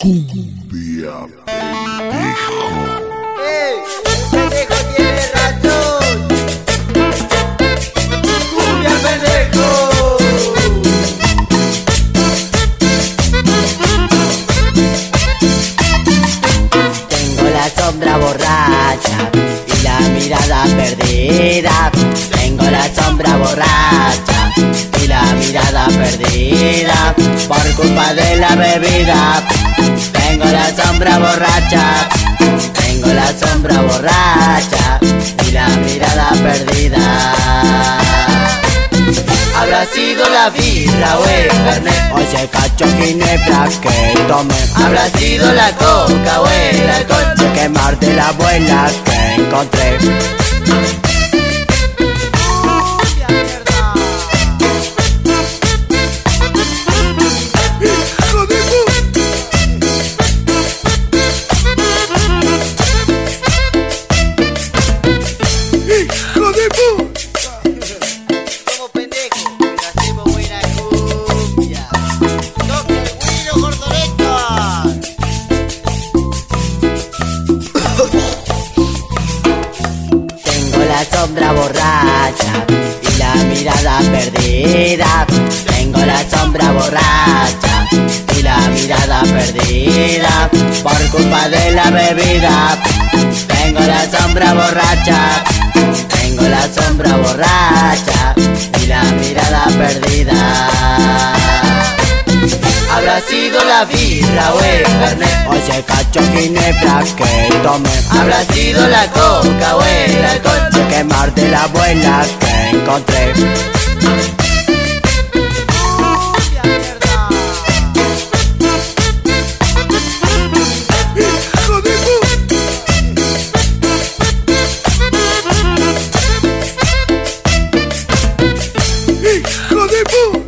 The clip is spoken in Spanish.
Cumbia pendejo. ¡Ey! ¡El pendejo tiene razón! ¡Cumbia pendejo! Tengo la sombra borracha y la mirada perdida. Tengo la sombra borracha y la mirada perdida por culpa de la bebida. Tengo la sombra borracha, tengo la sombra borracha y la mirada perdida. Habrá sido la birra o el fernet, o ese cacho ginebra que tomé. Habrá sido la coca o el alcohol de quemar de la abuela que encontré. Somos pendejos, pero hacemos buena cumbia. ¡Toca el güiro, Gordoreto! Tengo la sombra borracha y la mirada perdida. Tengo la sombra borracha y la mirada perdida por culpa de la bebida. Tengo la sombra borracha, tengo la sombra borracha y la mirada perdida. Habrá sido la birra o el fernet, o ese cacho ginebra que tomé. Habrá sido la coca o el alcohol de quemar de la abuela que encontré. ¡Hijo de puta!